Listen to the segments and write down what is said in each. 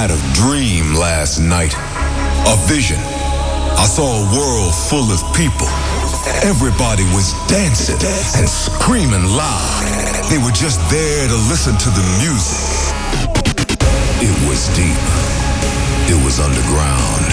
had a dream last night, a vision. I saw a world full of people. Everybody was dancing and screaming loud. They were just there to listen to the music. It was deep. It was underground.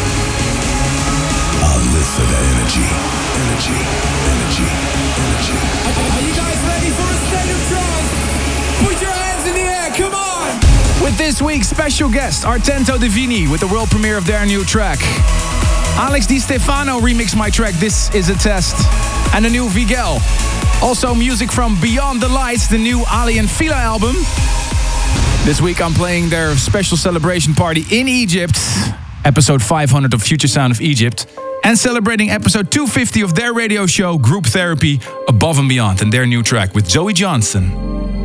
I live for that energy. Energy, energy, energy. Are you guys ready for a state of trance? Put your hands in the air, come on! With this week's special guest, Artento Divini, with the world premiere of their new track. Alex Di Stefano remixed my track This Is a Test, and the new Vigel. Also music from Beyond the Lights, the new Ali and Fila album. This week I'm playing their special celebration party in Egypt, episode 500 of Future Sound of Egypt, and celebrating episode 250 of their radio show Group Therapy, Above and Beyond, and their new track with Zoe Johnson.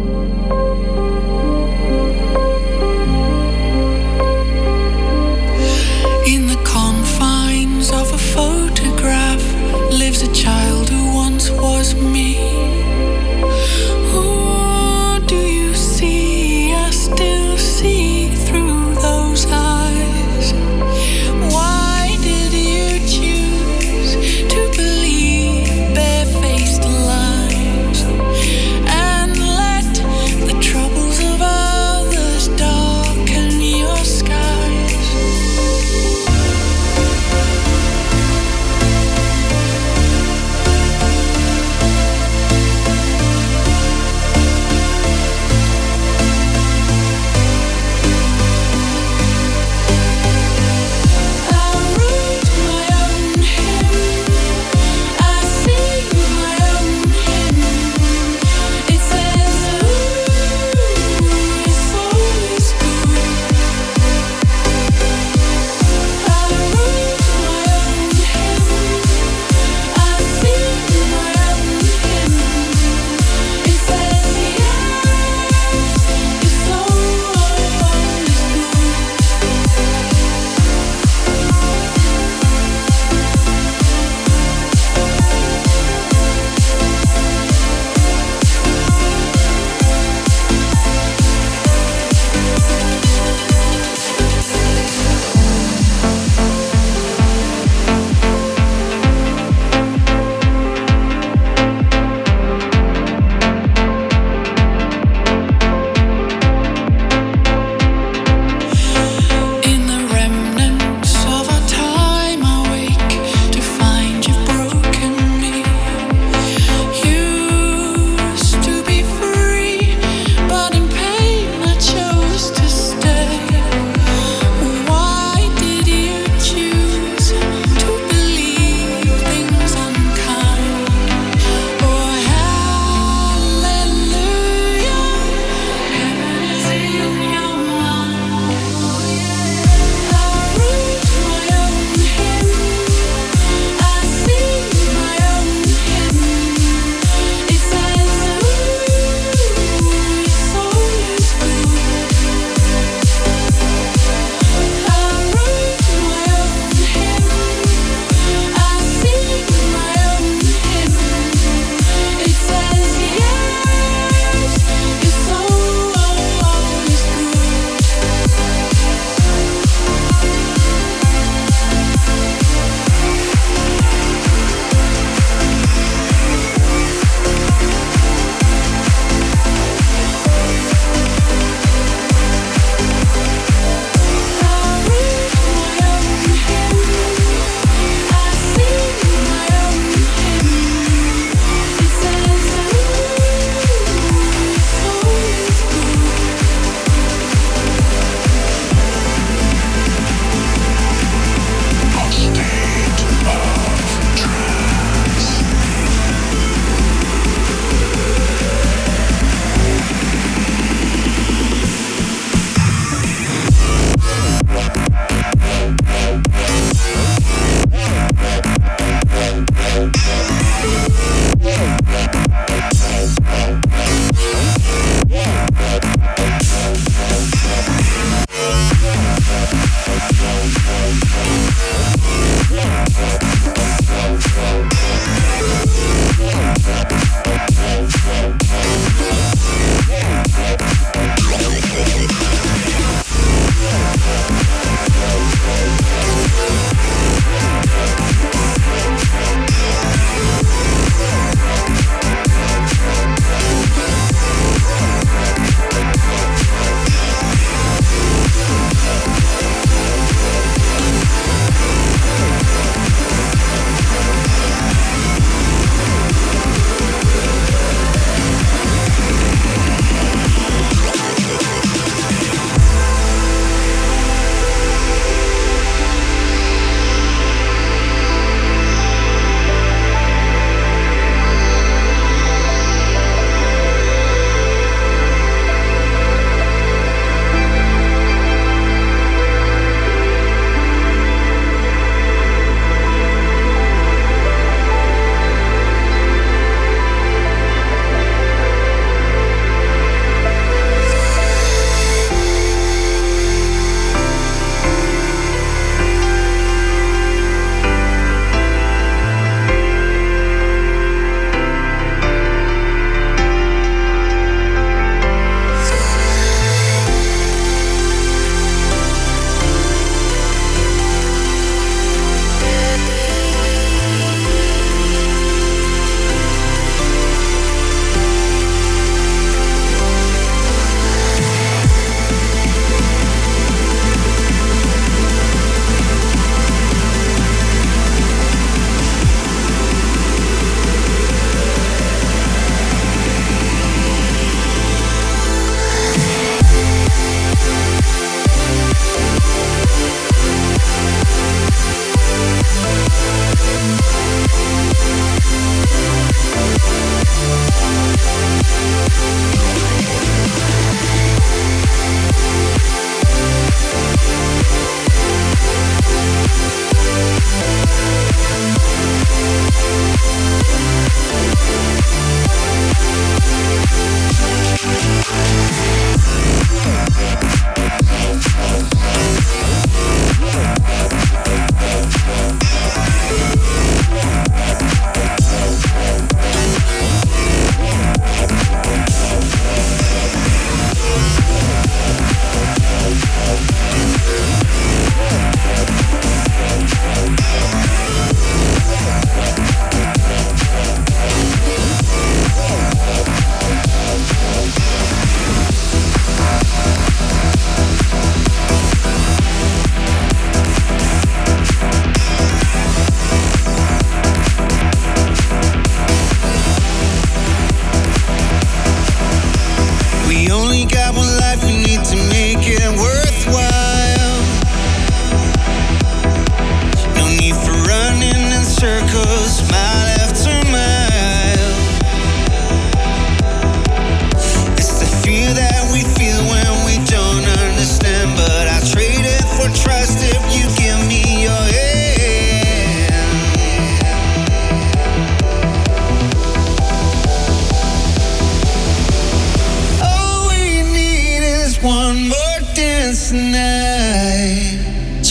Of a photograph lives a child who once was me. Who do you see? I still see through those eyes. Why did you choose to believe bare-faced lies and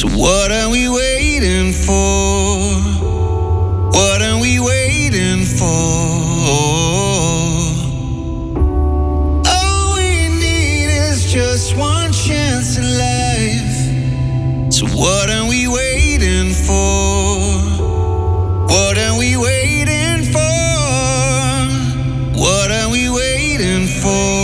So what are we waiting for? What are we waiting for? All we need is just one chance at life. So what are we waiting for? What are we waiting for? What are we waiting for?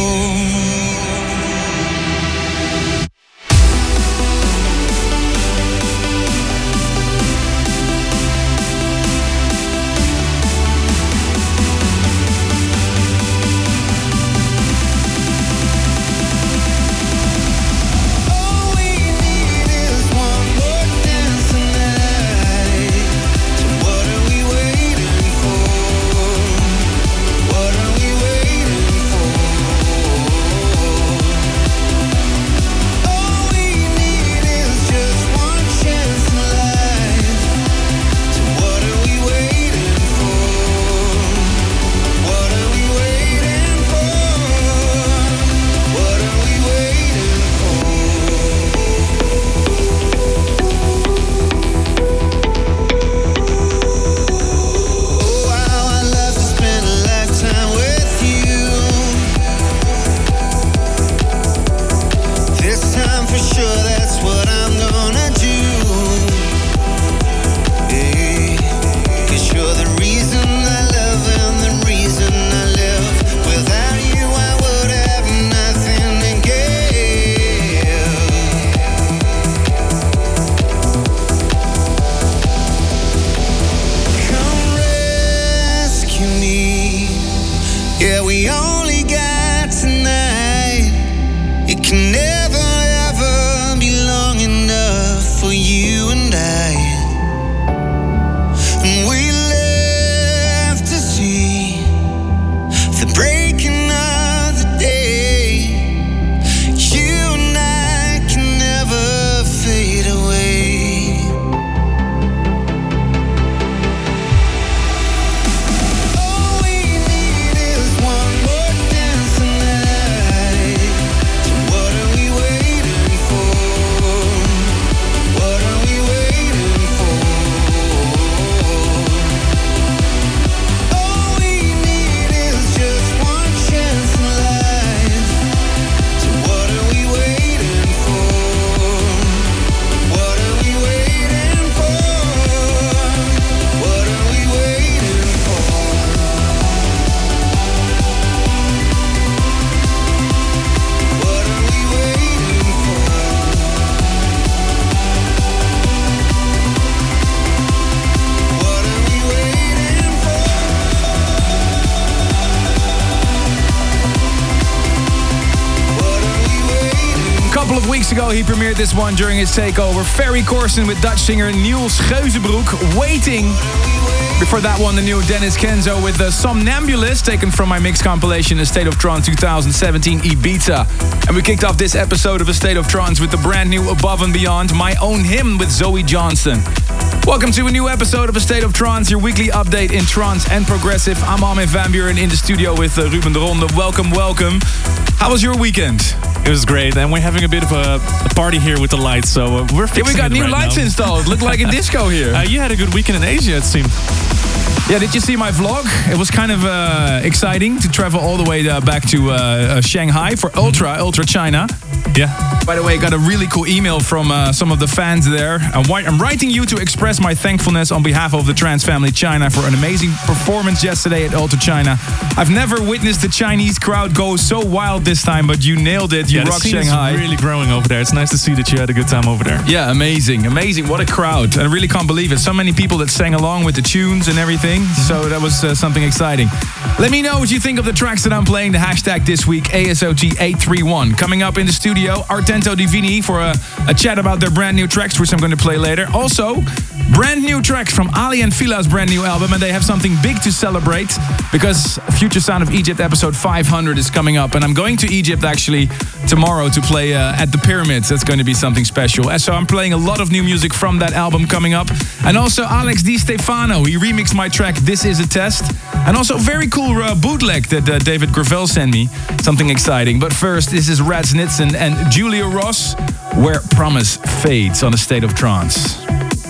Ago, he premiered this one during his takeover. Ferry Corsten with Dutch singer Niels Geuzenbroek, Waiting. Before that one, the new Dennis Kenzo with the Somnambulist, taken from my mix compilation A State of Trance 2017 Ibiza. And we kicked off this episode of A State of Trance with the brand new Above and Beyond, My Own Hymn with Zoe Johnston. Welcome to a new episode of A State of Trance, your weekly update in trance and progressive. I'm Armin van Buuren in the studio with Ruben de Ronde. Welcome, welcome. How was your weekend? It was great, and we're having a bit of a party here with the lights, so we're fixing it. We got new right lights now. Installed. Looked like a disco here. You had a good weekend in Asia, it seemed. Yeah, did you see my vlog? It was kind of exciting to travel all the way back to Shanghai for Ultra China. Yeah. By the way, I got a really cool email from some of the fans there. I'm writing you to express my thankfulness on behalf of the Trance Family China for an amazing performance yesterday at Ultra China. I've never witnessed the Chinese crowd go so wild this time, but you nailed it. You rocked Shanghai. The scene is really growing over there. It's nice to see that you had a good time over there. Yeah, amazing. What a crowd. I really can't believe it. So many people that sang along with the tunes and everything. So that was something exciting. Let me know what you think of the tracks that I'm playing. The hashtag this week, ASOT831. Coming up in the studio, Artento Divini for a chat about their brand new tracks, which I'm going to play later. Also, Brand new track from Ali and Fila's brand new album, and they have something big to celebrate because Future Sound of Egypt episode 500 is coming up, and I'm going to Egypt actually tomorrow to play at the Pyramids. That's going to be something special. And so I'm playing a lot of new music from that album coming up. And also Alex Di Stefano, he remixed my track This Is a Test. And also very cool bootleg that David Gravel sent me. Something exciting. But first, this is Rats Nitzen and Julia Ross, Where Promise Fades on A State of Trance.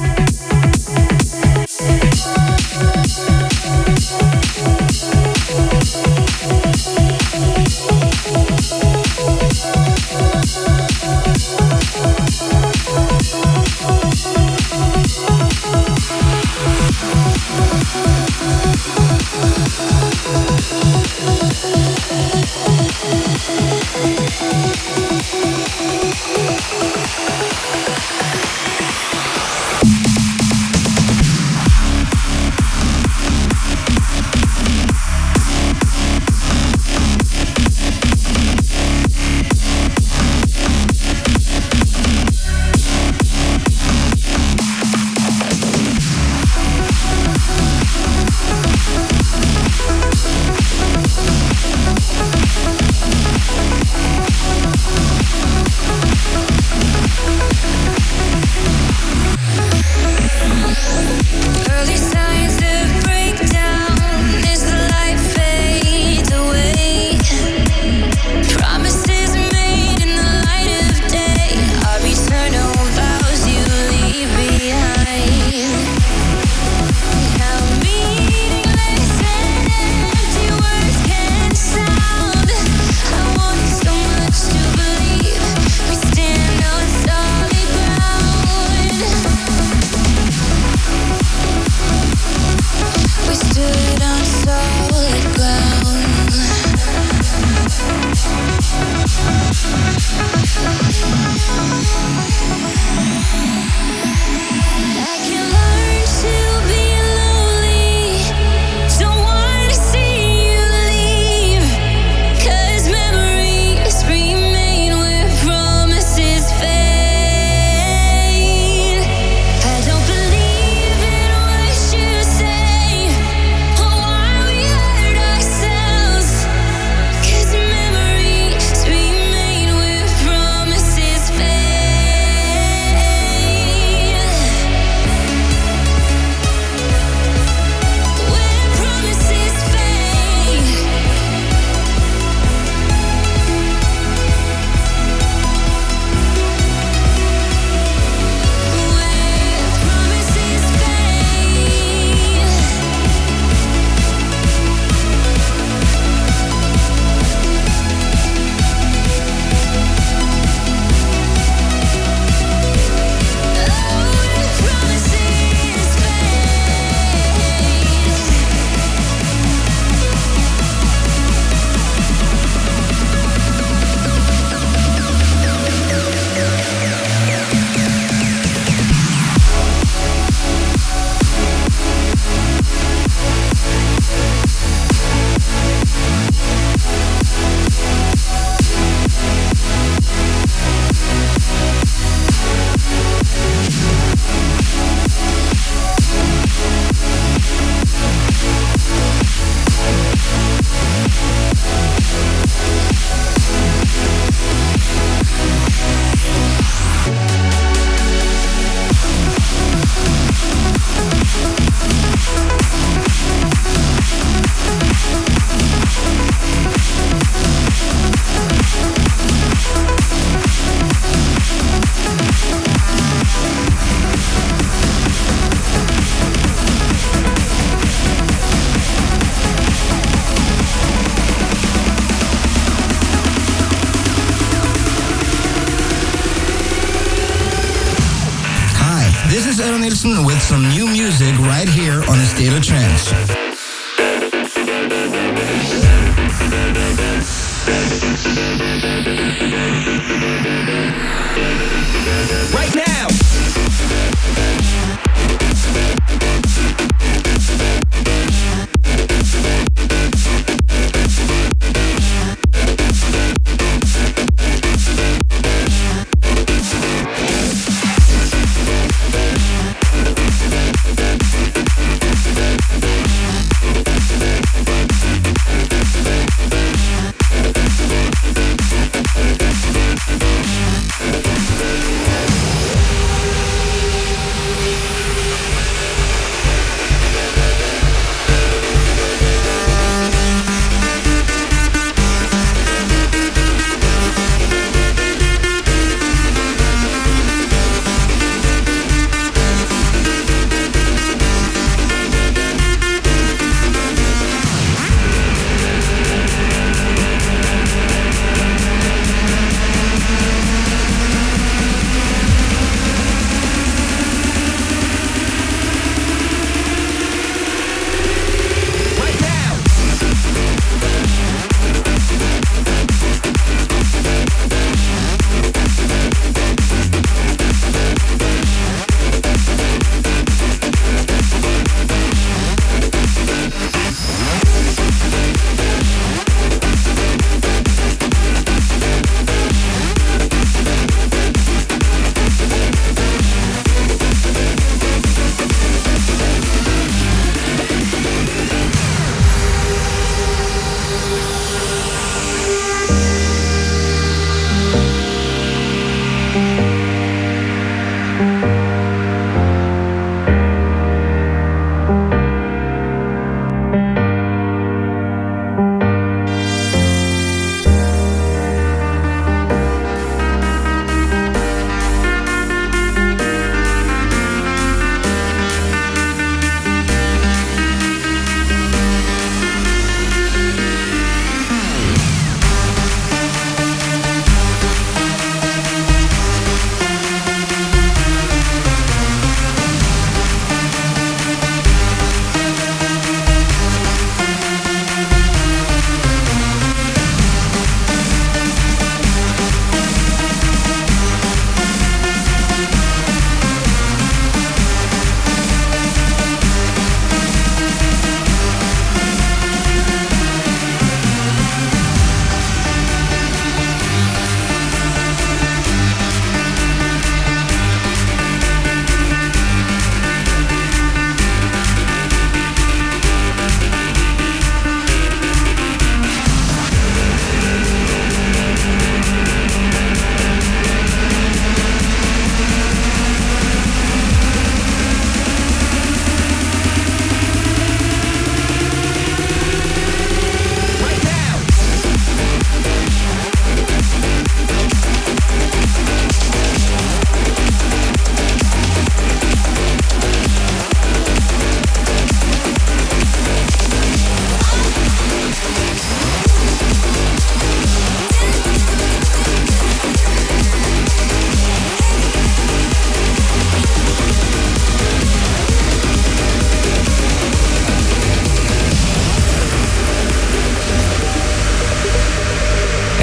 With some new music right here on A State of Trance. Right now.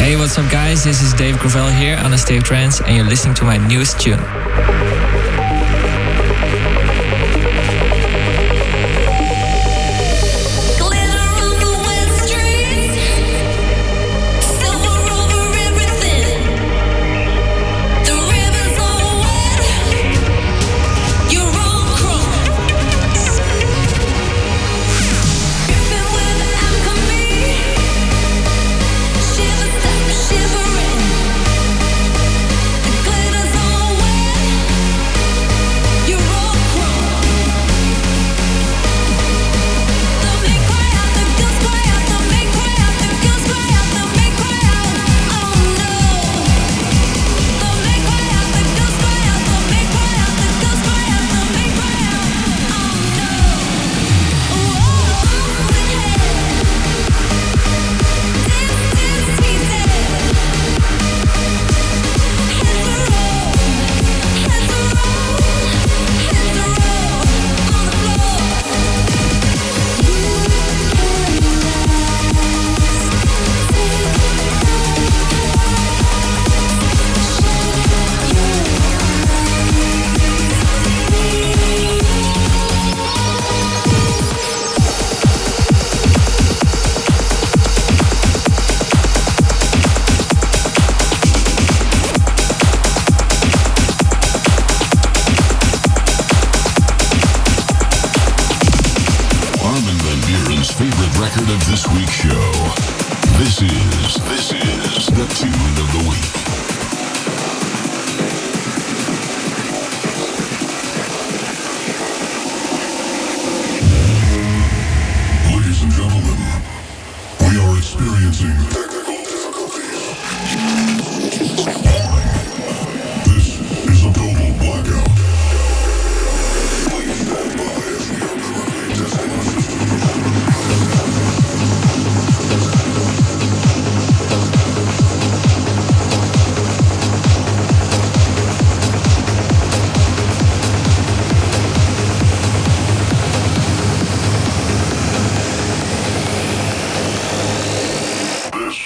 Hey, what's up guys? This is Dave Gravel here on A State of Trance and you're listening to my newest tune. This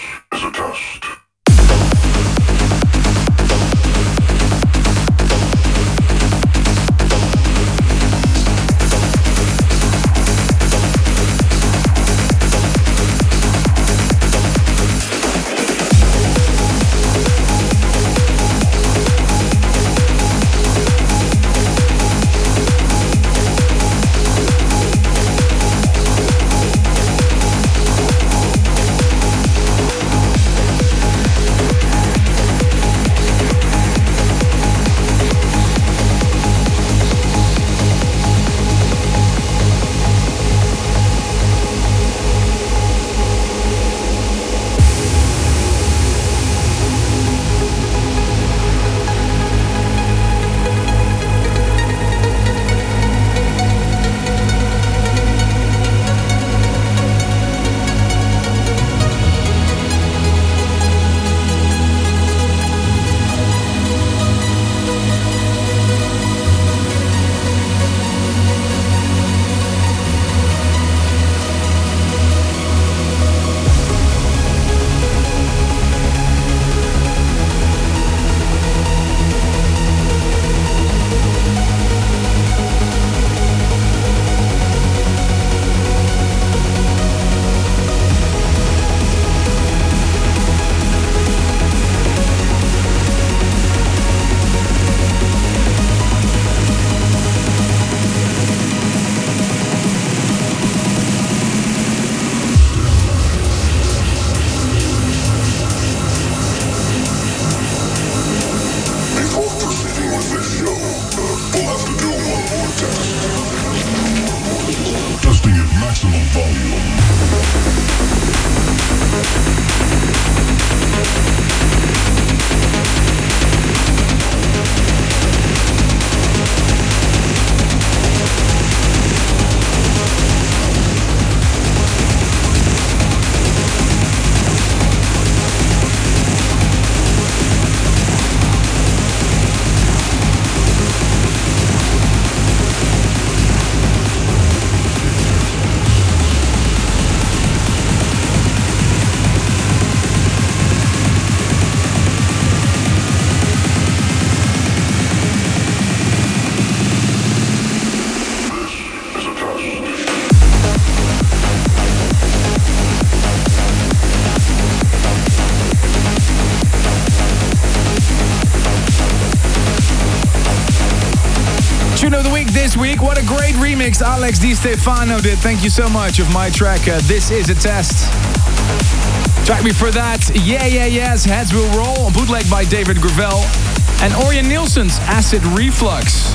this week. What a great remix Alex Di Stefano did. Thank you so much of my track, This Is a Test. Track before that, Yeah Yeah Yes, Heads Will Roll, bootleg by David Gravel. And Orjan Nilsen's Acid Reflux.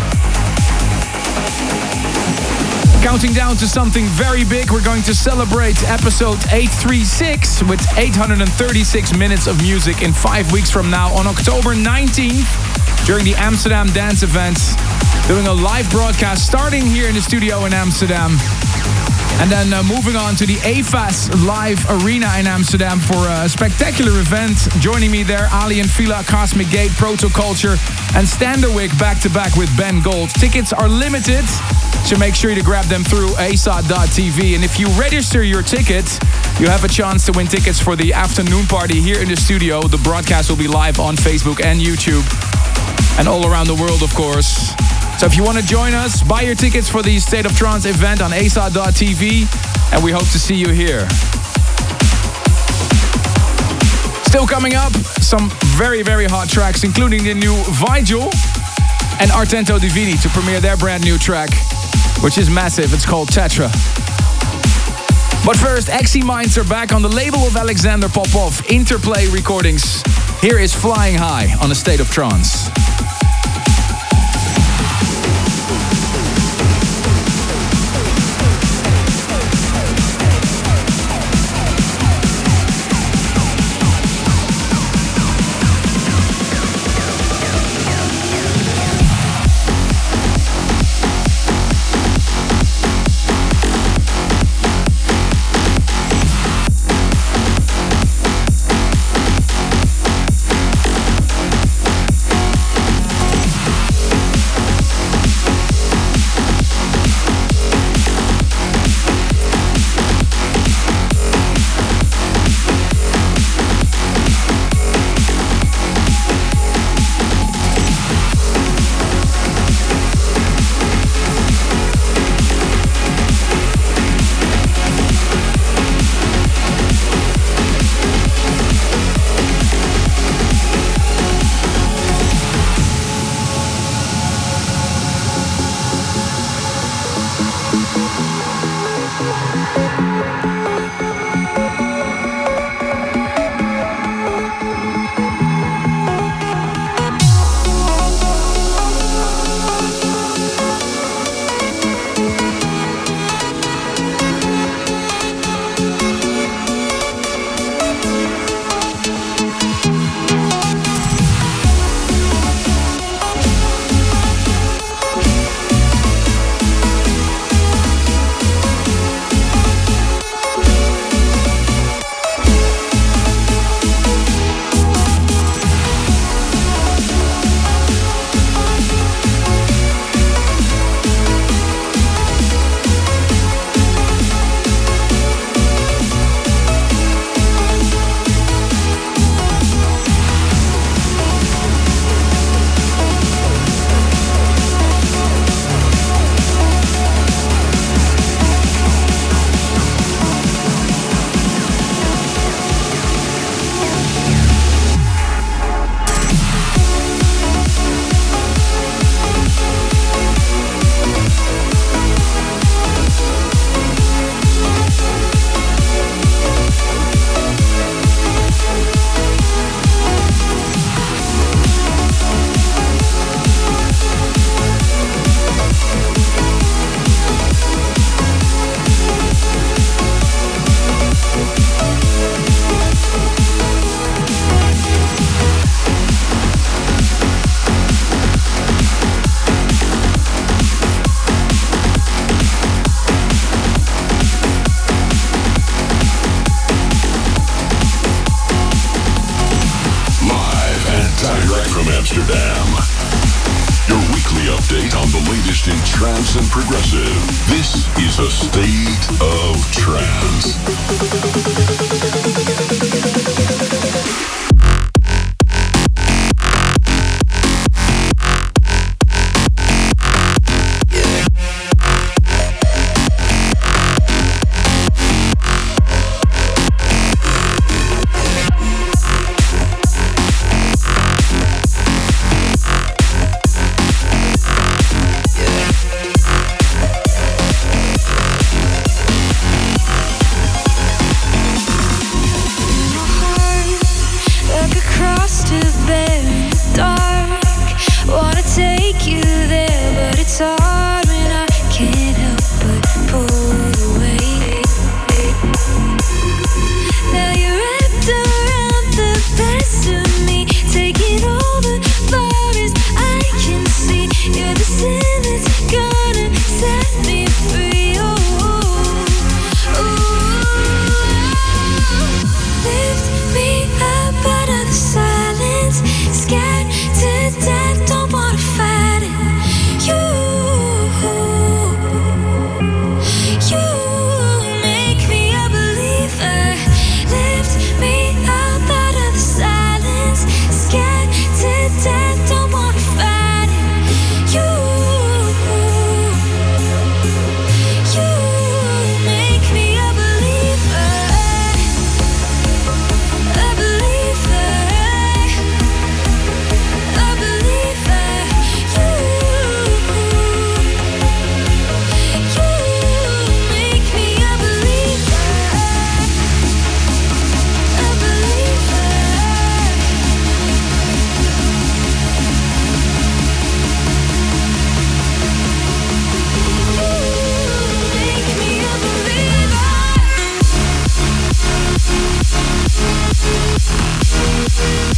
Counting down to something very big, we're going to celebrate episode 836 with 836 minutes of music in 5 weeks from now on October 19th during the Amsterdam Dance Event. Doing a live broadcast starting here in the studio in Amsterdam. And then moving on to the AFAS Live Arena in Amsterdam for a spectacular event. Joining me there, Ali and Fila, Cosmic Gate, Protoculture and Standerwick back-to-back with Ben Gold. Tickets are limited, so make sure to grab them through ASOT.tv. And if you register your ticket, you have a chance to win tickets for the afternoon party here in the studio. The broadcast will be live on Facebook and YouTube. And all around the world, of course. So if you want to join us, buy your tickets for the State of Trance event on ASOT.tv, and we hope to see you here. Still coming up, some very, very hot tracks, including the new Vigil and Artento Divini to premiere their brand new track, which is massive. It's called Tetra. But first, Exy Minds are back on the label of Alexander Popov, Interplay Recordings. Here is Flying High on A State of Trance.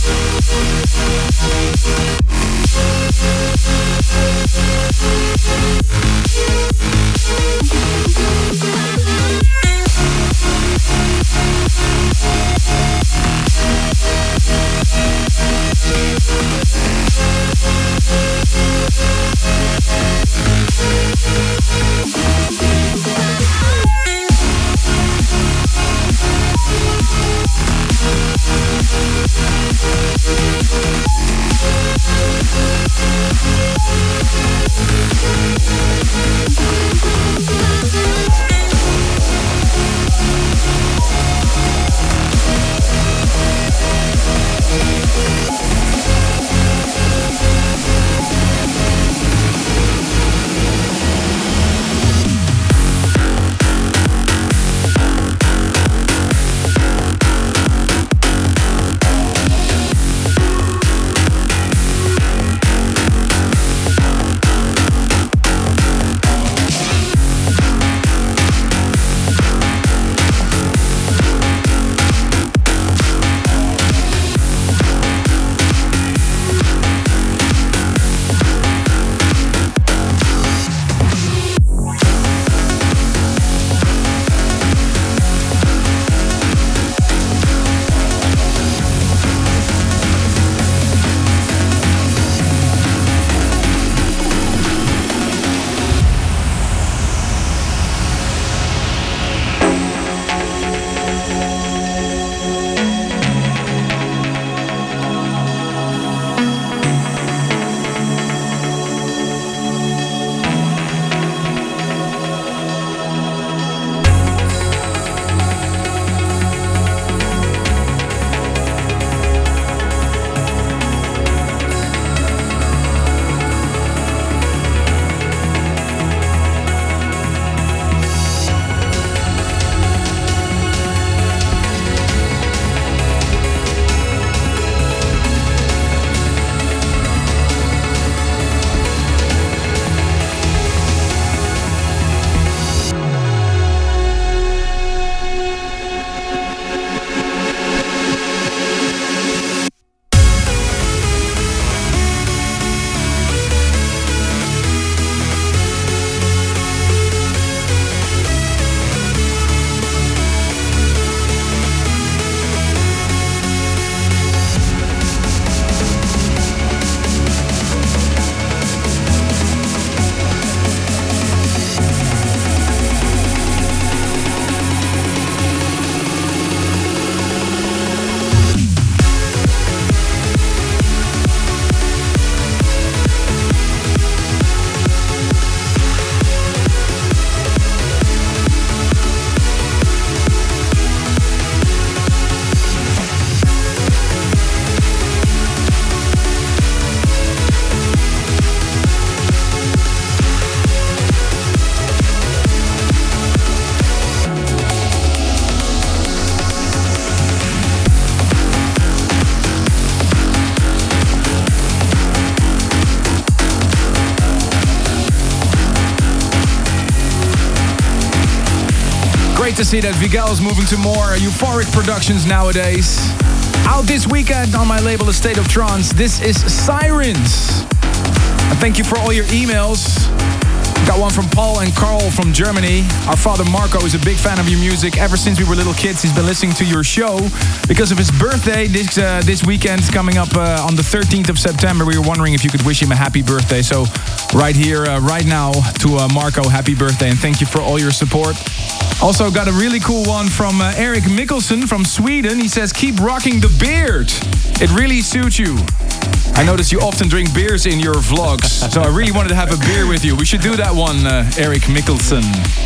To see that Vigel is moving to more euphoric productions nowadays. Out this weekend on my label, The State of Trance, this is Sirens. And thank you for all your emails. Got one from Paul and Carl from Germany. Our father Marco is a big fan of your music. Ever since we were little kids, he's been listening to your show. Because of his birthday this weekend coming up on the 13th of September, we were wondering if you could wish him a happy birthday. So right here, right now, to Marco, happy birthday, and thank you for all your support. Also got a really cool one from Eric Mikkelsen from Sweden. He says, keep rocking the beard. It really suits you. I notice you often drink beers in your vlogs, so I really wanted to have a beer with you. We should do that one, Eric Mikkelsen.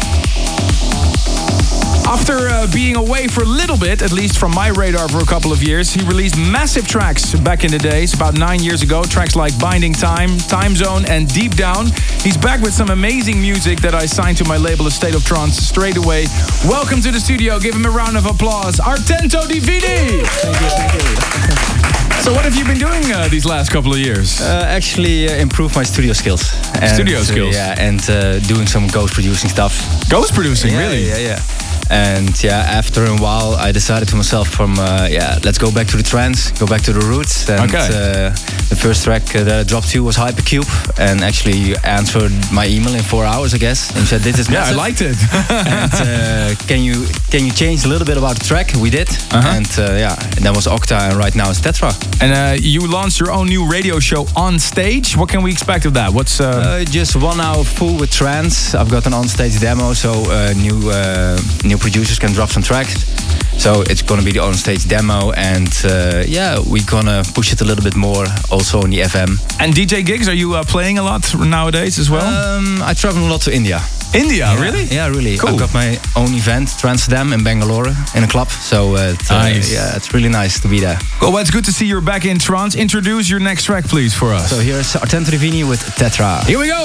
After being away for a little bit, at least from my radar for a couple of years, he released massive tracks back in the days, about 9 years ago. Tracks like Binding Time, Time Zone and Deep Down. He's back with some amazing music that I signed to my label, A State of Trance, straight away. Welcome to the studio. Give him a round of applause. Artento Divini! Thank you. So what have you been doing these last couple of years? Actually improve my studio skills. Studio skills? Yeah, and doing some ghost producing stuff. Ghost producing, really? Yeah. And yeah, after a while, I decided to myself let's go back to the trance, go back to the roots. And the first track that I dropped to was Hypercube, and actually you answered my email in 4 hours, I guess, and said, "This is massive." Yeah, I liked it. And can you change a little bit about the track? We did, and that was Octa, and right now it's Tetra. And you launched your own new radio show On Stage. What can we expect of that? What's just 1 hour full with trance. I've got an on-stage demo, so new producers can drop some tracks. So it's gonna be the on-stage demo, and we're gonna push it a little bit more also on the FM. And DJ gigs, are you playing a lot nowadays as well? I travel a lot to India. India, really? Yeah, really. Cool. I've got my own event, Transdam in Bangalore, in a club. So nice. It's really nice to be there. Well, it's good to see you're back in trance. Introduce your next track, please, for us. So here's Artento Divini with Tetra. Here we go.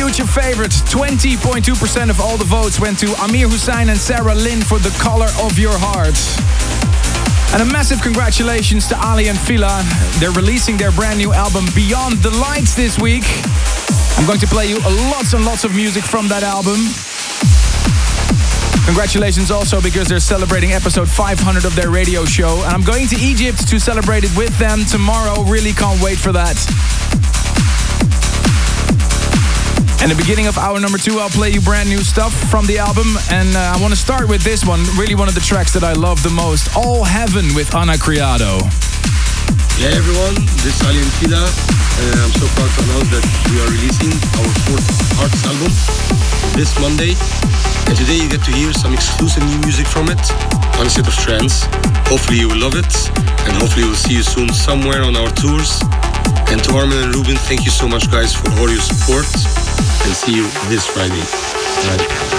future favorite. 20.2% of all the votes went to Amir Hussain and Sarah Lynn for The Color of Your Heart. And a massive congratulations to Ali and Fila. They're releasing their brand new album Beyond the Lights this week. I'm going to play you lots and lots of music from that album. Congratulations also because they're celebrating episode 500 of their radio show. And I'm going to Egypt to celebrate it with them tomorrow. Really can't wait for that. And the beginning of hour number 2, I'll play you brand new stuff from the album. And I want to start with this one, really one of the tracks that I love the most. All Heaven with Ana Criado. Yeah, everyone, this is Ali and Fila. I'm so proud to announce that we are releasing our 4th Hearts album this Monday. And today you get to hear some exclusive new music from it on a set of trance. Hopefully you will love it, and hopefully we'll see you soon somewhere on our tours. And to Armin and Ruben, thank you so much guys for all your support, and see you this Friday. Bye.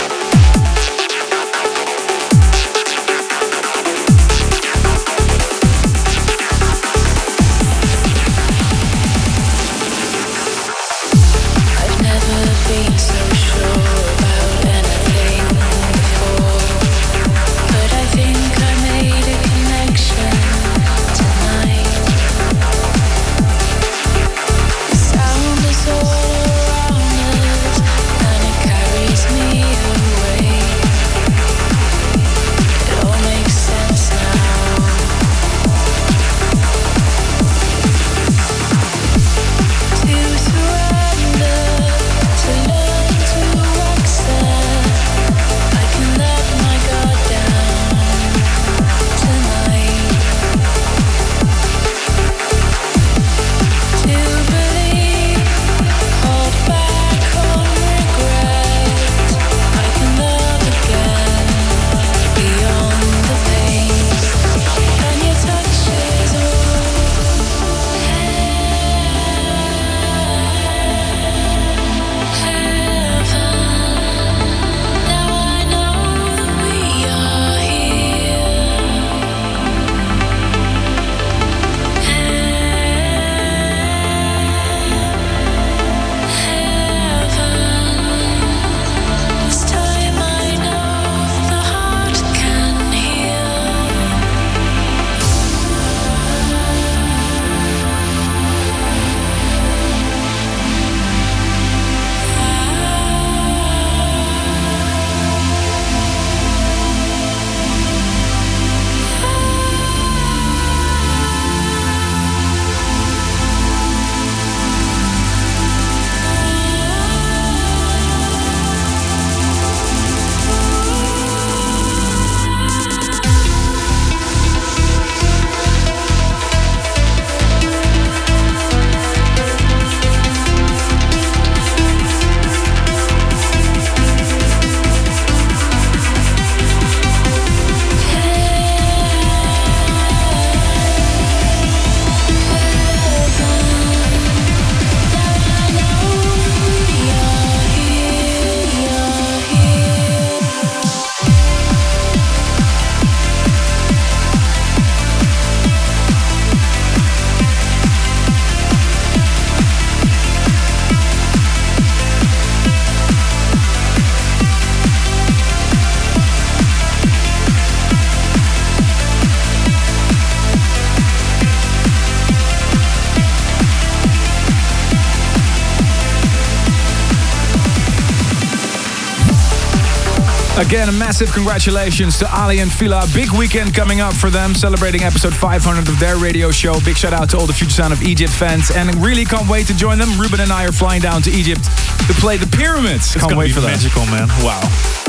Again, a massive congratulations to Ali and Fila. Big weekend coming up for them, celebrating episode 500 of their radio show. Big shout out to all the Future Sound of Egypt fans, and really can't wait to join them. Ruben and I are flying down to Egypt to play the Pyramids. Can't wait for that. It's gonna be magical, man. Wow.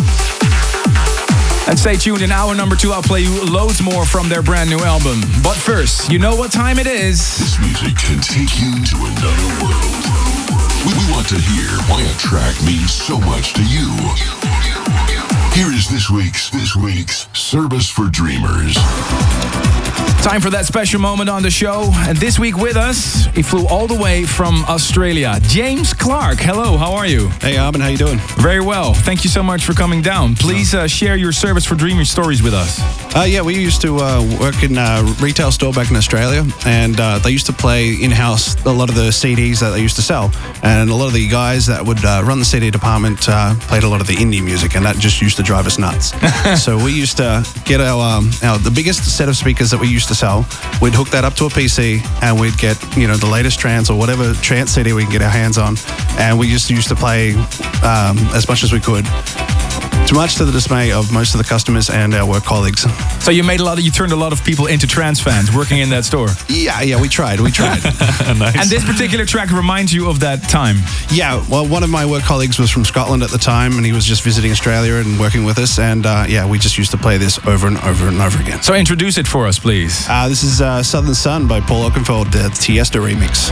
And stay tuned, in hour number 2 I'll play you loads more from their brand new album. But first, you know what time it is. This music can take you to another world. We want to hear why a track means so much to you. Here is this week's Service for Dreamers. Time for that special moment on the show. And this week with us, he flew all the way from Australia. James Clark, hello, how are you? Hey, Armin, how you doing? Very well. Thank you so much for coming down. Please share your Service for Dreamers stories with us. Yeah, we used to work in a retail store back in Australia, and they used to play in-house a lot of the CDs that they used to sell. And a lot of the guys that would run the CD department played a lot of the indie music, and that just used to drive us nuts. So we used to get the biggest set of speakers that we used to sell. We'd hook that up to a PC, and we'd get the latest trance or whatever trance CD we can get our hands on, and we just used to play as much as we could. Too much to the dismay of most of the customers and our work colleagues. So you turned a lot of people into trance fans working in that store. Yeah, we tried. Nice. And this particular track reminds you of that time. Yeah, well, one of my work colleagues was from Scotland at the time, and he was just visiting Australia and working with us, and we just used to play this over and over and over again. So introduce it for us, please. This is Southern Sun by Paul Oakenfold, the Tiesto remix.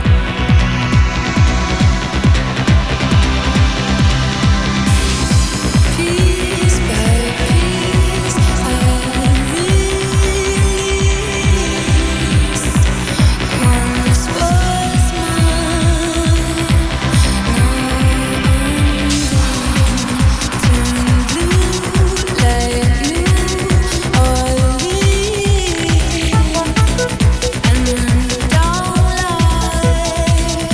And then don't lie.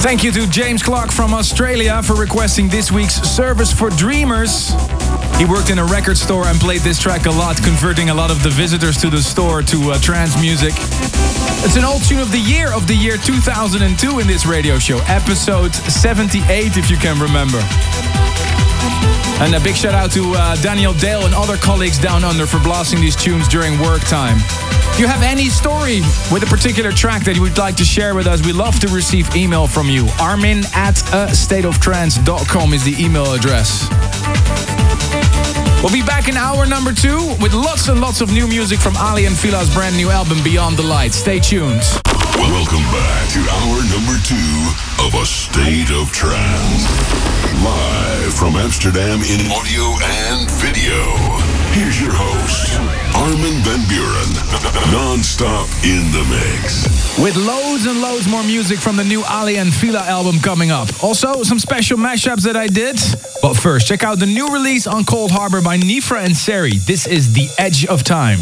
Thank you to James Clark from Australia for requesting this week's Service for Dreamers. He worked in a record store and played this track a lot, converting a lot of the visitors to the store to trance music. It's an old tune of the year 2002 in this radio show, episode 78 if you can remember. And a big shout out to Daniel Dale and other colleagues down under for blasting these tunes during work time. If you have any story with a particular track that you would like to share with us, we love to receive email from you. armin@astateoftrance.com is the email address. We'll be back in hour number 2 with lots and lots of new music from Ali and Fila's brand new album, Beyond the Light. Stay tuned. Welcome back to hour number 2 of A State of Trance. Live from Amsterdam in audio and video. Here's your host, Armin van Buuren, non-stop in the mix. With loads and loads more music from the new Ali and Fila album coming up. Also, some special mashups that I did. But first, check out the new release on Cold Harbor by Nifra and Seri. This is The Edge of Time.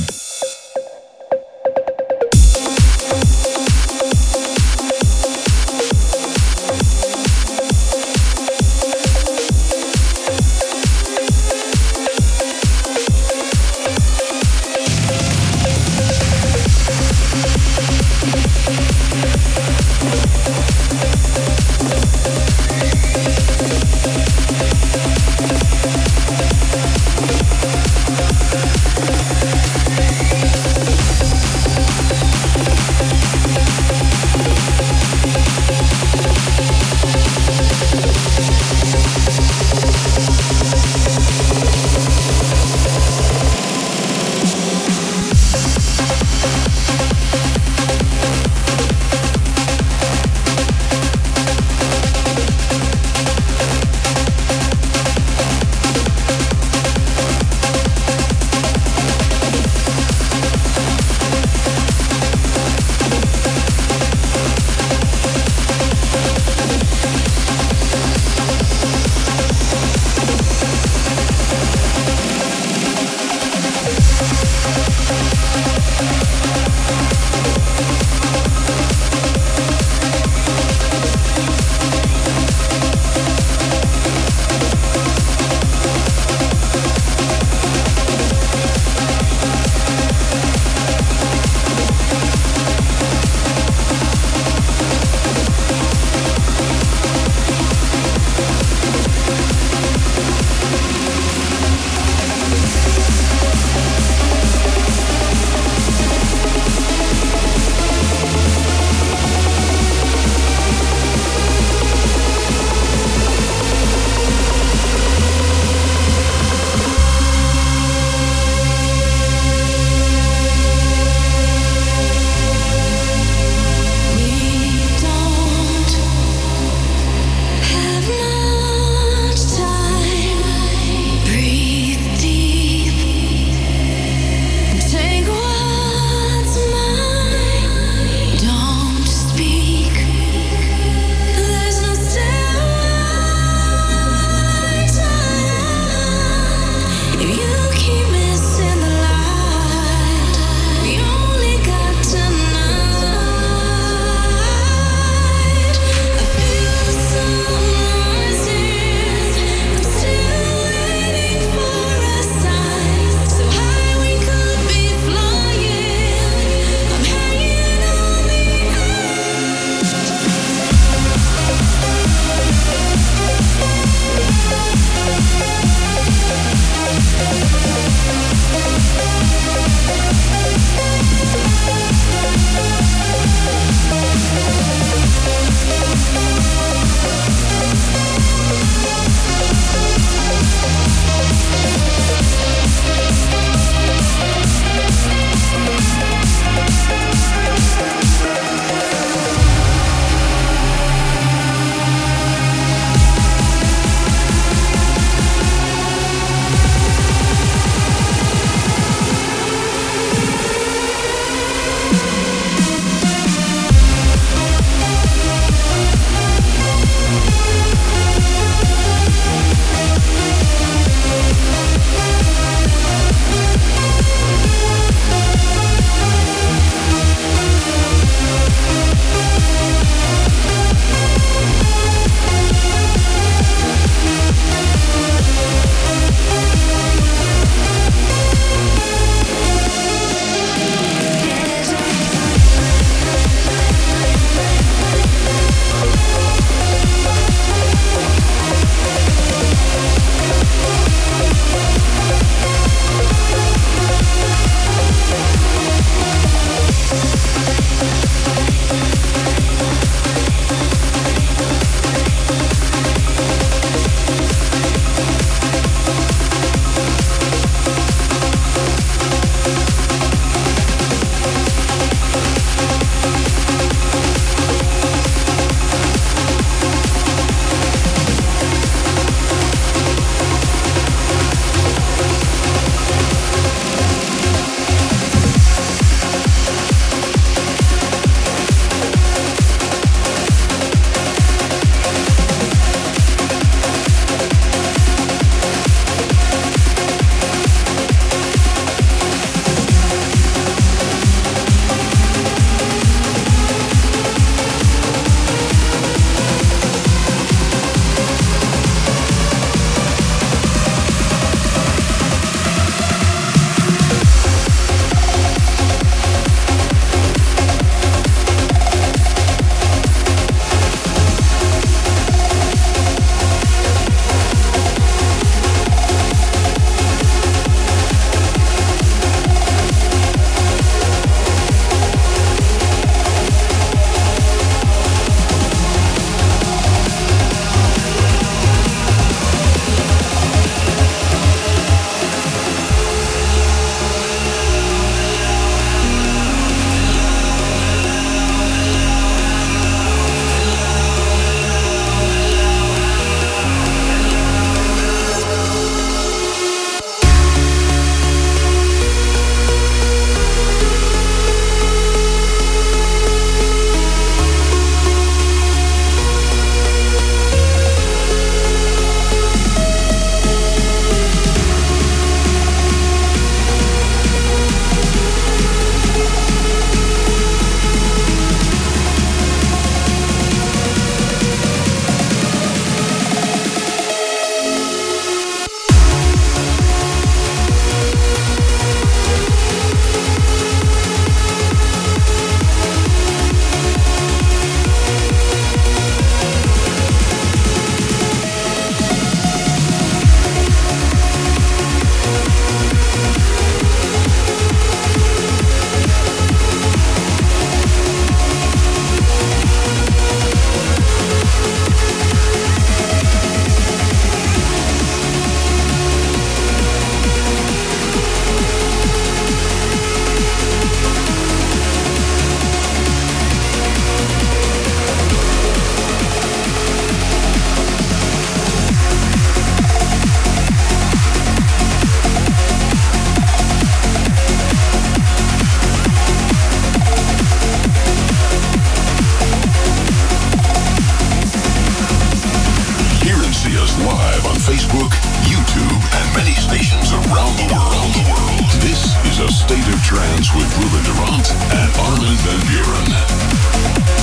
Trance with Ruben Durant and Armin van Buuren.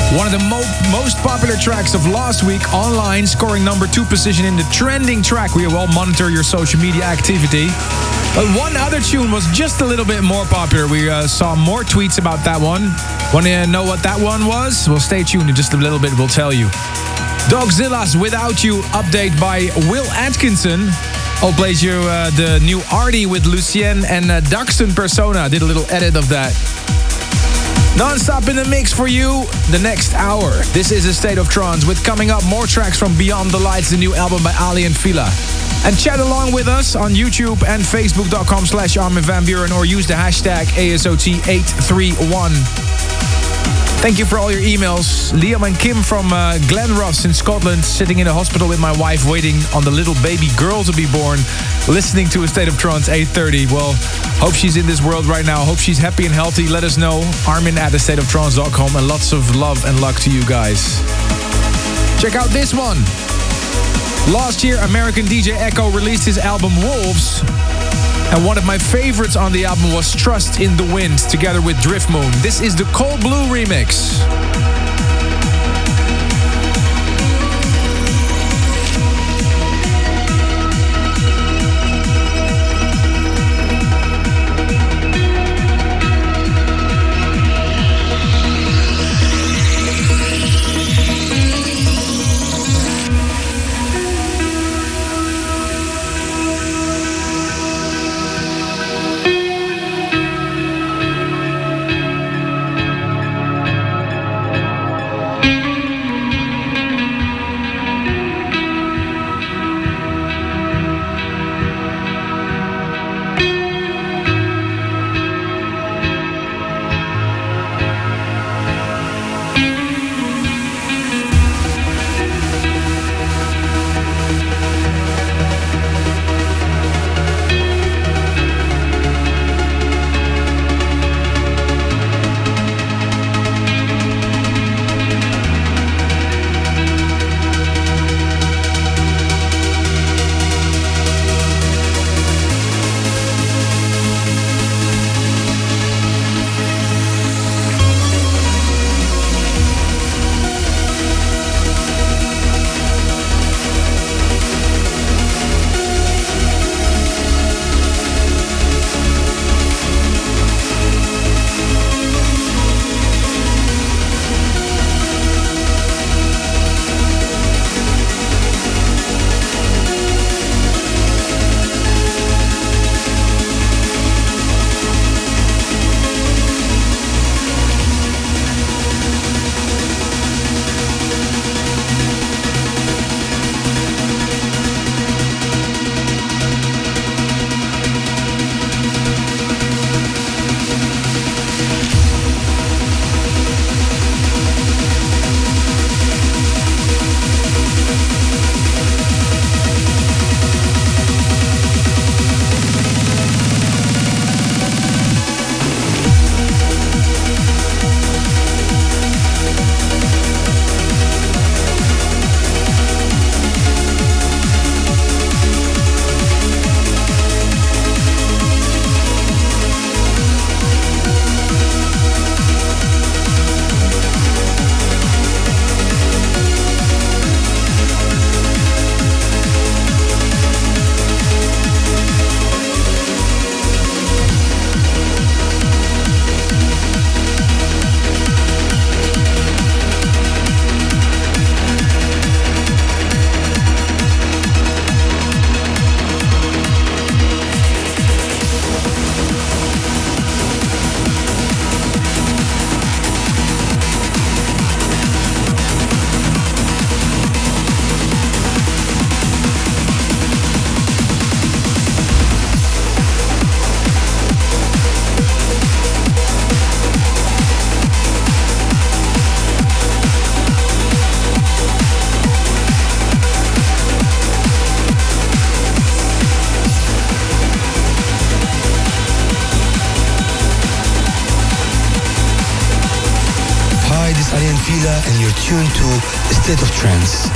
One of the most popular tracks of last week online, scoring number 2 position in the trending track. We will monitor your social media activity. But one other tune was just a little bit more popular. We saw more tweets about that one. Want to know what that one was? Well, stay tuned in just a little bit, we'll tell you. Dogzilla's Without You update by Will Atkinson. I'll play you the new Artie with Lucien and Daxton Persona. Did a little edit of that. Non-stop in the mix for you the next hour. This is A State of Trance with coming up more tracks from Beyond the Lights, the new album by Ali and Fila. And chat along with us on YouTube and Facebook.com/Armin van Buuren or use the hashtag ASOT831. Thank you for all your emails. Liam and Kim from Glenross in Scotland, sitting in a hospital with my wife, waiting on the little baby girl to be born, listening to A State of Trance 8:30. Well, hope she's in this world right now. Hope she's happy and healthy. Let us know. Armin@astateoftrance.com, and lots of love and luck to you guys. Check out this one. Last year, American DJ Echo released his album Wolves. And one of my favorites on the album was Trust in the Wind, together with Drift Moon. This is the Cold Blue remix. And you're tuned to A State of Trance.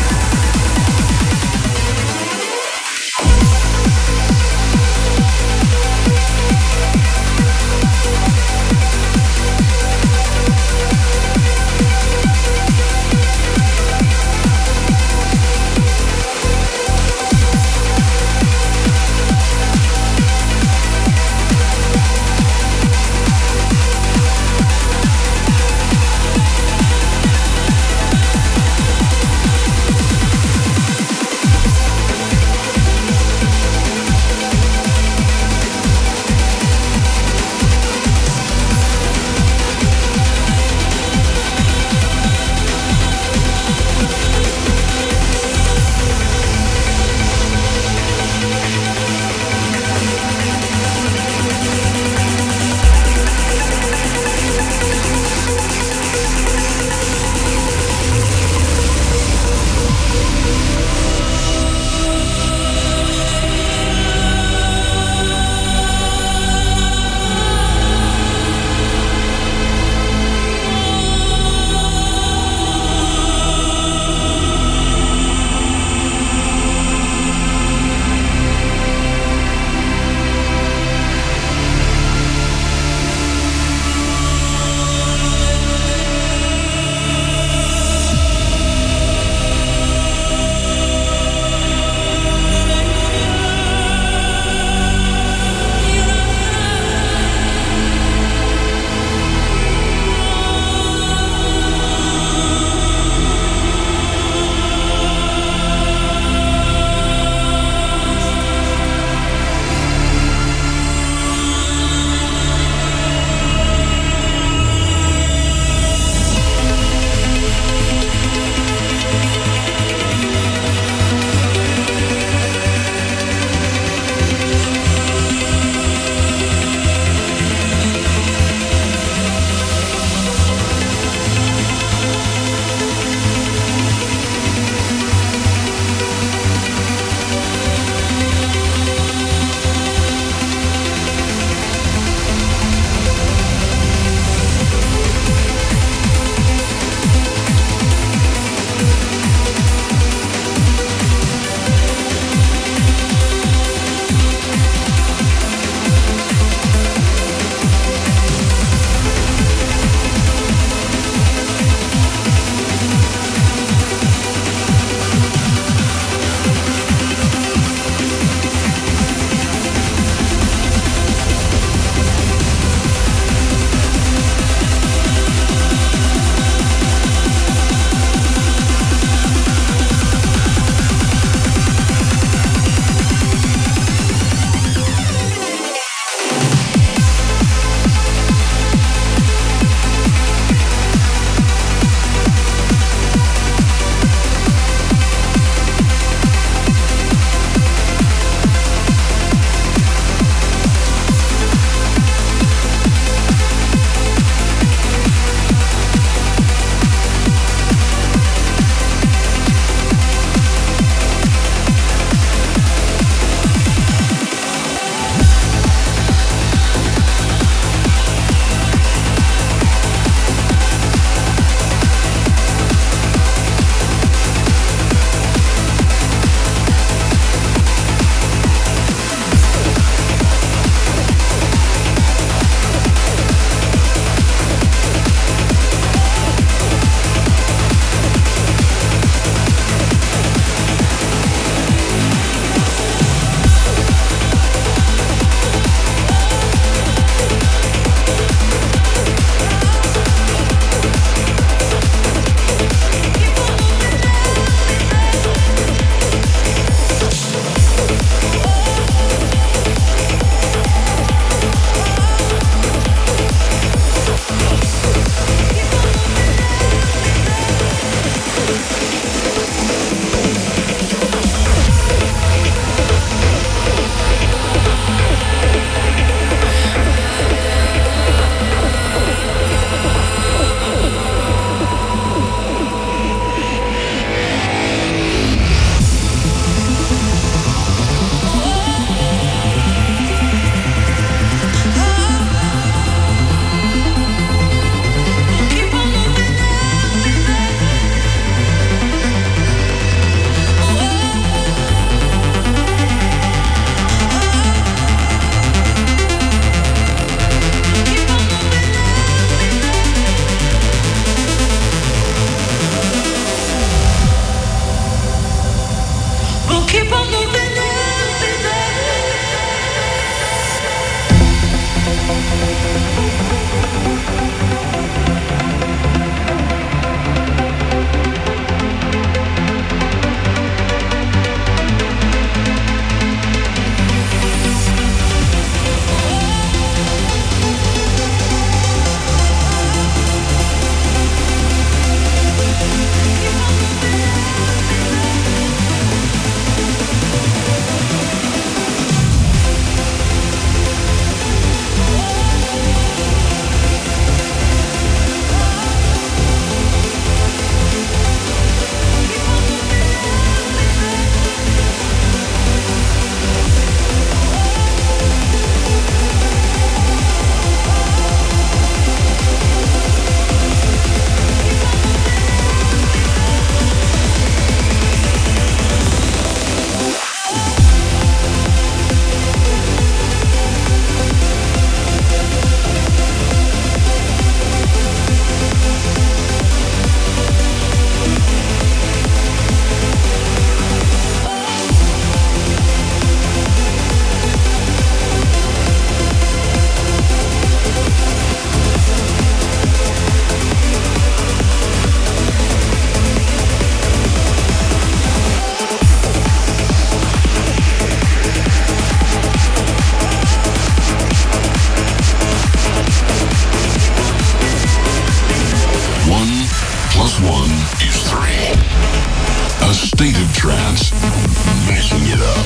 Trance, mashing it up.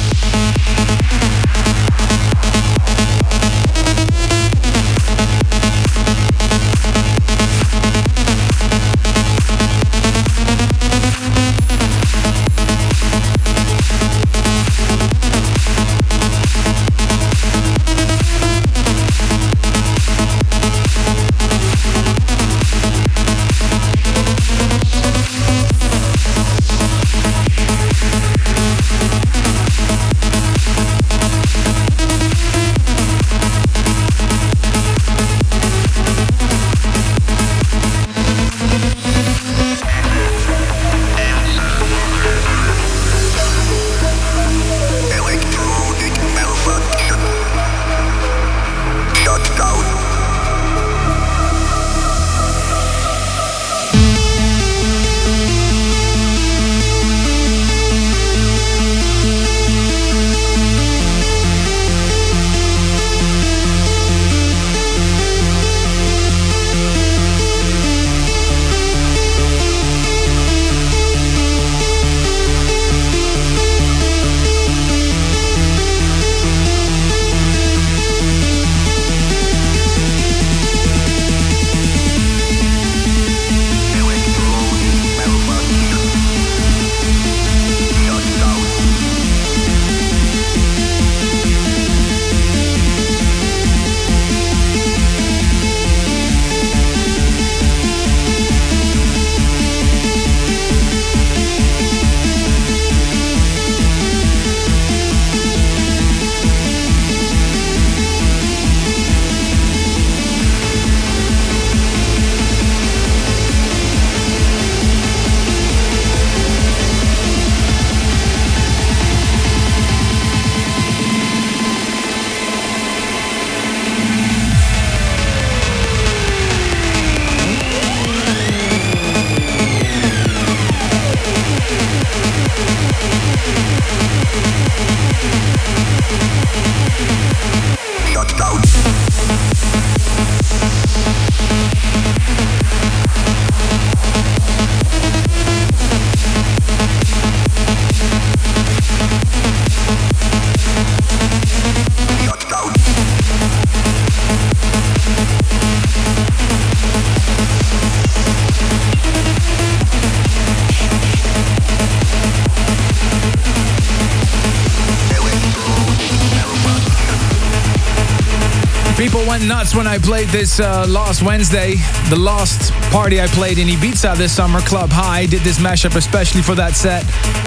People went nuts when I played this last Wednesday. The last party I played in Ibiza this summer, Club High, did this mashup especially for that set.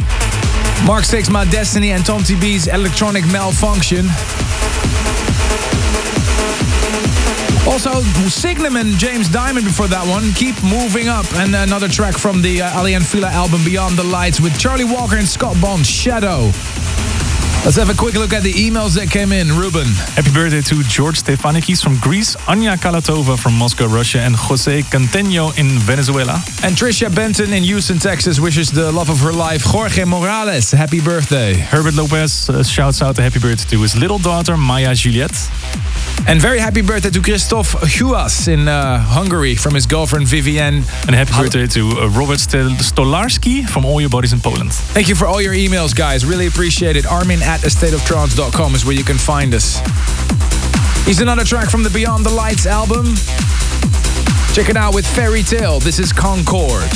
Mark Six, My Destiny, and Tom TB's Electronic Malfunction. Also, Signum and James Diamond before that one, Keep Moving Up. And another track from the Alien Fila album, Beyond the Lights, with Charlie Walker and Scott Bond, Shadow. Let's have a quick look at the emails that came in. Ruben. Happy birthday to George Stefanikis from Greece, Anya Kalatova from Moscow, Russia, and Jose Canteño in Venezuela. And Tricia Benton in Houston, Texas wishes the love of her life, Jorge Morales, happy birthday. Herbert Lopez shouts out a happy birthday to his little daughter, Maya Juliette. And very happy birthday to Christoph Huas in Hungary from his girlfriend Vivienne. And happy birthday to Robert Stolarski from All Your Bodies in Poland. Thank you for all your emails, guys. Really appreciate it. Armin@astateoftrance.com is where you can find us. Here's another track from the Beyond the Lights album. Check it out with Fairy Tale. This is Concord.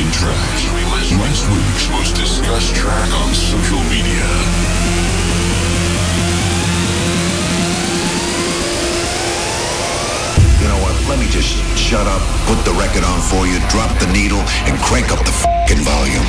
track. Last week's most discussed track on social media. You know what? Let me just shut up, put the record on for you, drop the needle, and crank up the f***ing volume.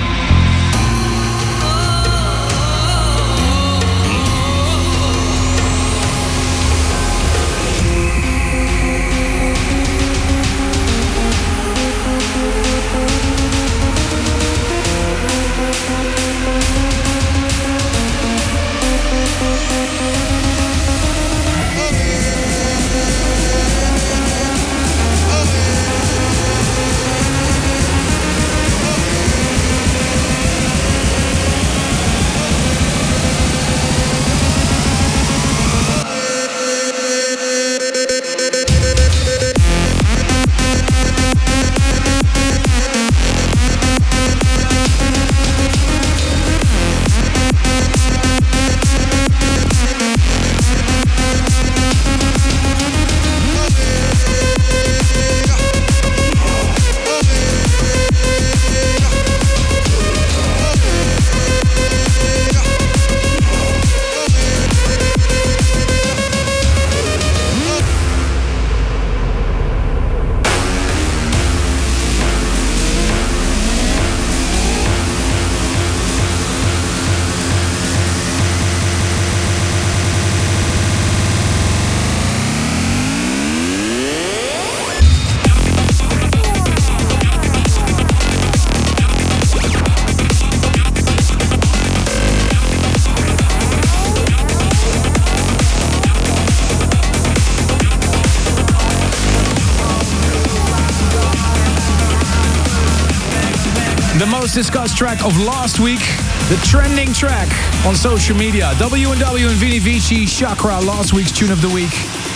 The most discussed track of last week, the trending track on social media. W&W and Vini Vici, Chakra, last week's tune of the week.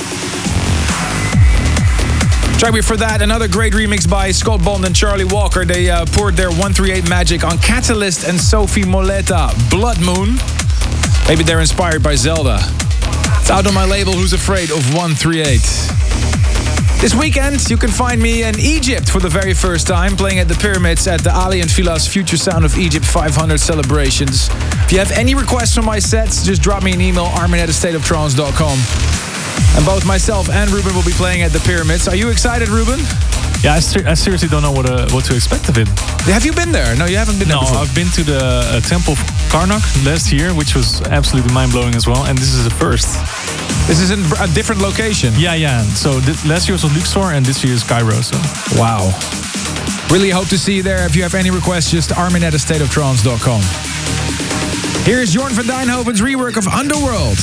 Track before that, another great remix by Scott Bond and Charlie Walker. They poured their 138 magic on Catalyst and Sophie Moleta, Blood Moon. Maybe they're inspired by Zelda. It's out on my label, Who's Afraid of 138. This weekend, you can find me in Egypt for the very first time, playing at the Pyramids at the Ali and Fila's Future Sound of Egypt 500 celebrations. If you have any requests for my sets, just drop me an email, armin@astateoftrance.com. And both myself and Ruben will be playing at the Pyramids. Are you excited, Ruben? Yeah, I seriously don't know what to expect of it. Have you been there? No, you haven't been there before. No, I've been to the Temple of Karnak last year, which was absolutely mind-blowing as well, and this is the first. This is in a different location? Yeah. So last year was Luxor and this year is Cairo. So. Wow. Really hope to see you there. If you have any requests, just armin@astateoftrance.com. Here's Jorn van Dijnhoven's rework of Underworld.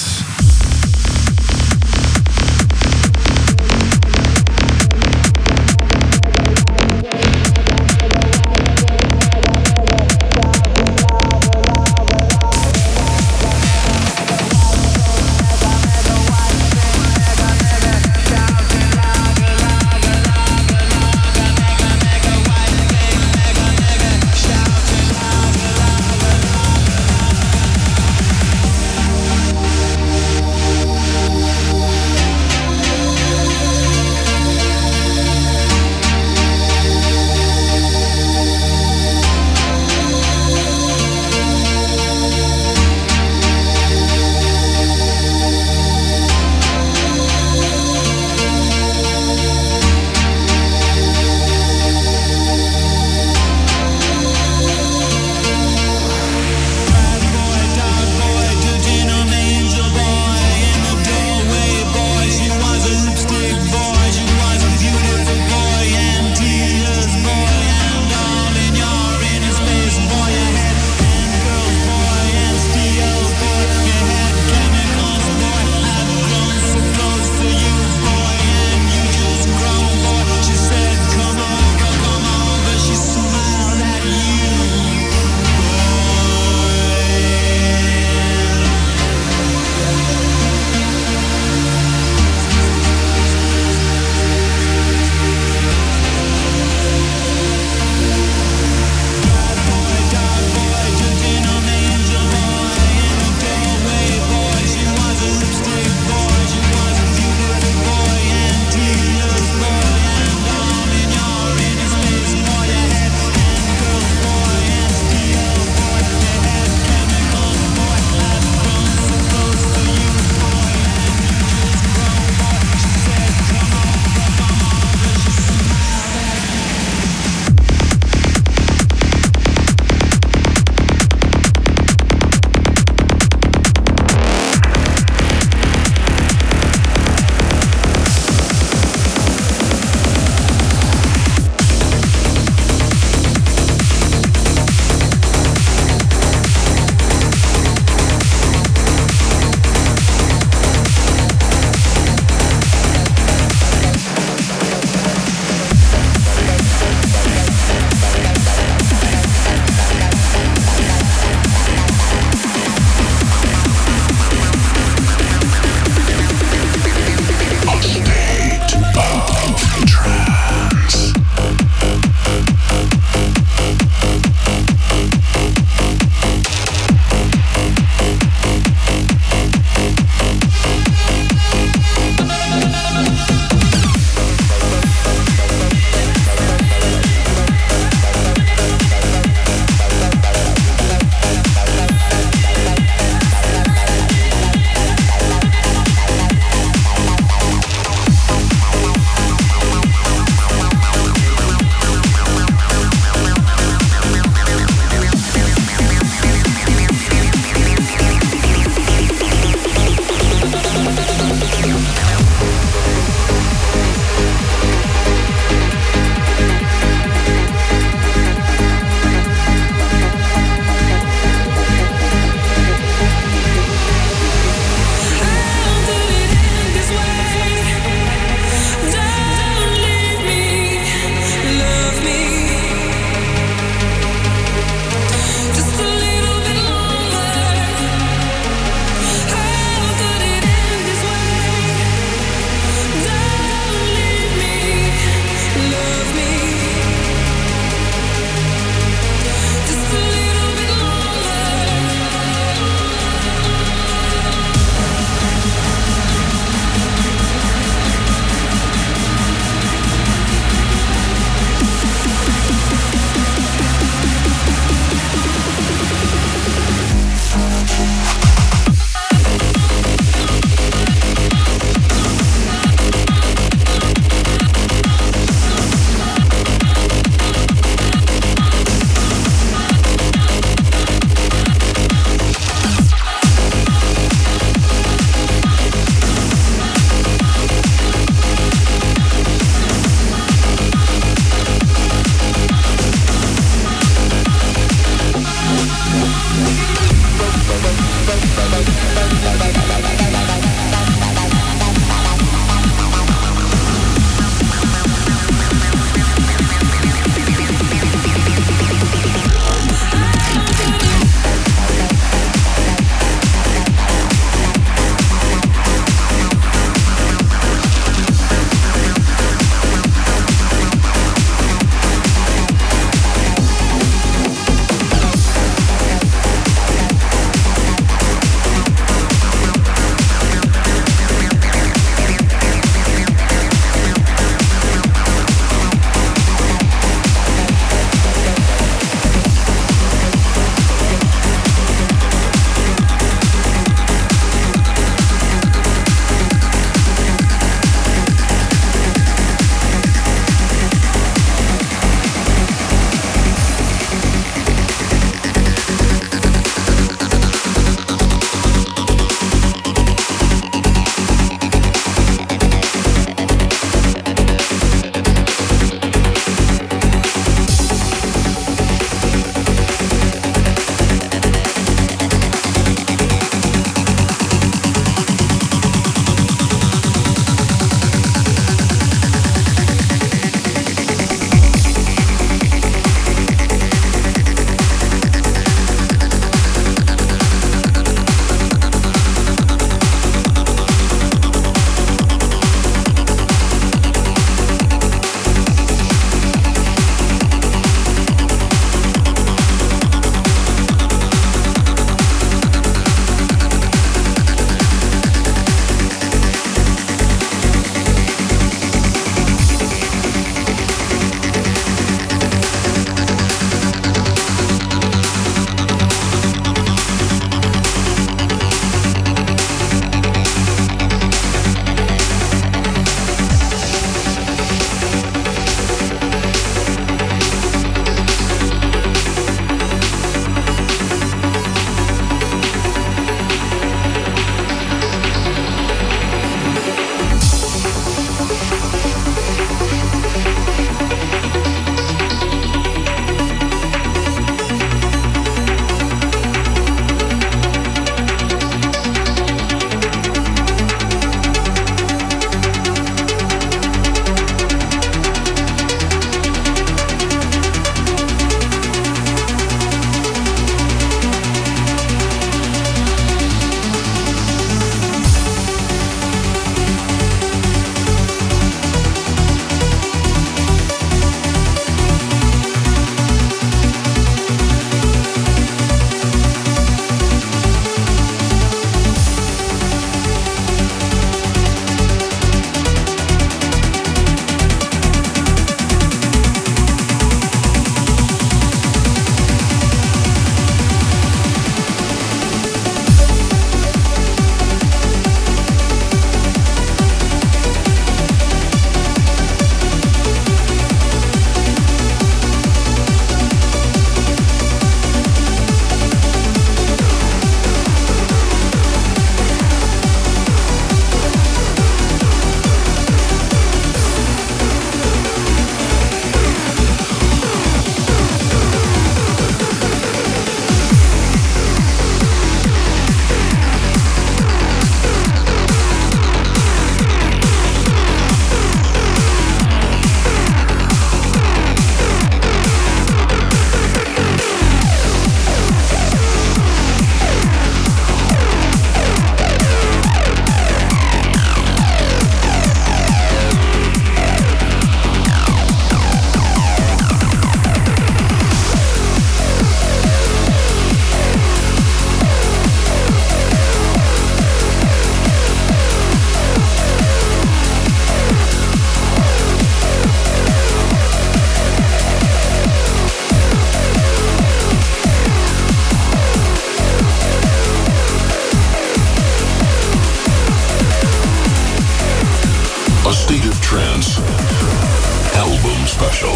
special.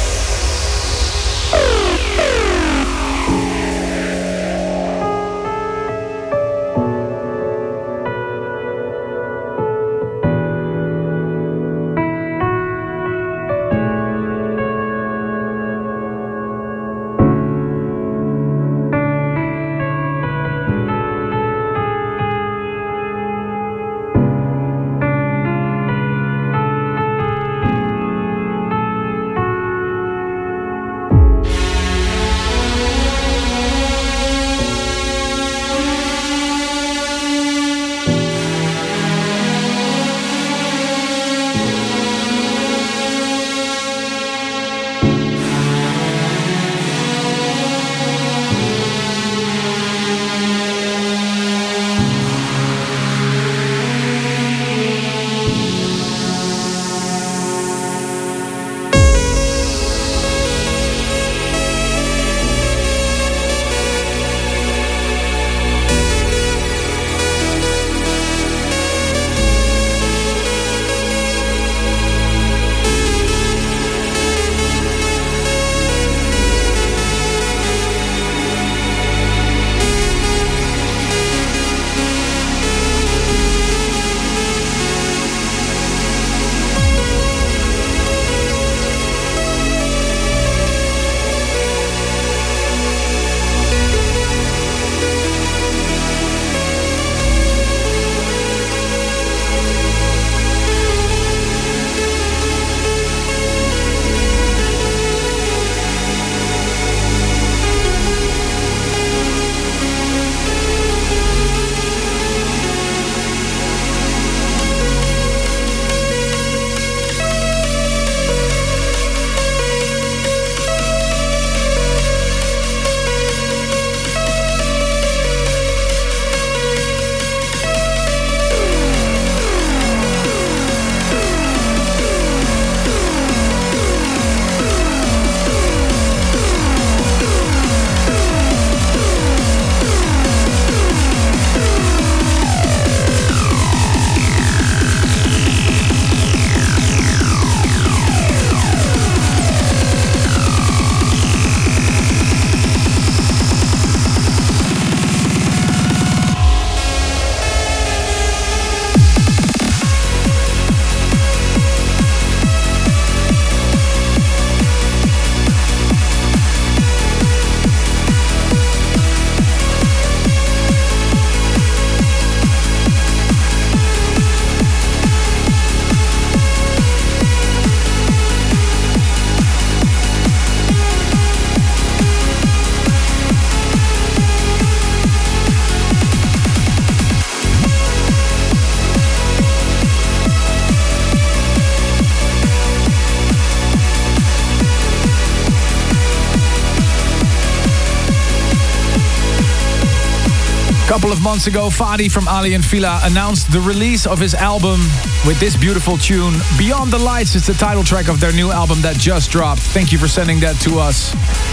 couple of months ago, Fadi from Aly and Fila announced the release of his album with this beautiful tune. Beyond the Lights is the title track of their new album that just dropped. Thank you for sending that to us.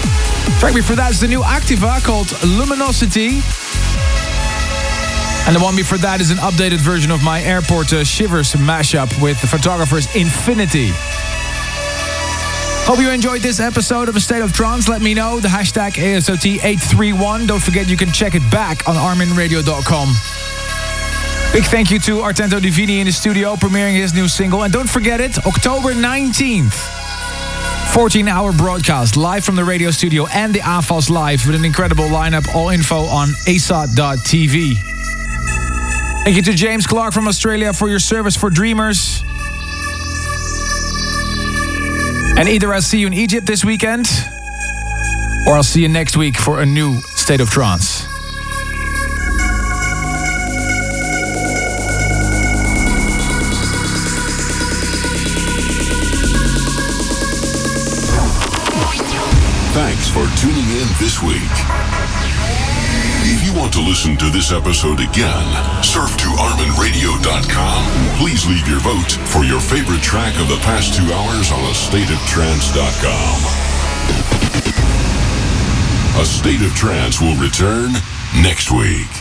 Track before that is the new Activa called Luminosity. And the one before that is an updated version of my Airport Shivers mashup with the photographers Infinity. Hope you enjoyed this episode of A State of Trance. Let me know. The hashtag ASOT831. Don't forget you can check it back on arminradio.com. Big thank you to Artento Divini in the studio premiering his new single. And don't forget it, October 19th. 14-hour broadcast live from the radio studio and the AFAS Live with an incredible lineup. All info on asot.tv. Thank you to James Clark from Australia for your service for Dreamers. And either I'll see you in Egypt this weekend, or I'll see you next week for a new State of Trance. Thanks for tuning in this week. If you want to listen to this episode again, surf to arminradio.com. Please leave your vote for your favorite track of the past 2 hours on astateoftrance.com. A State of Trance will return next week.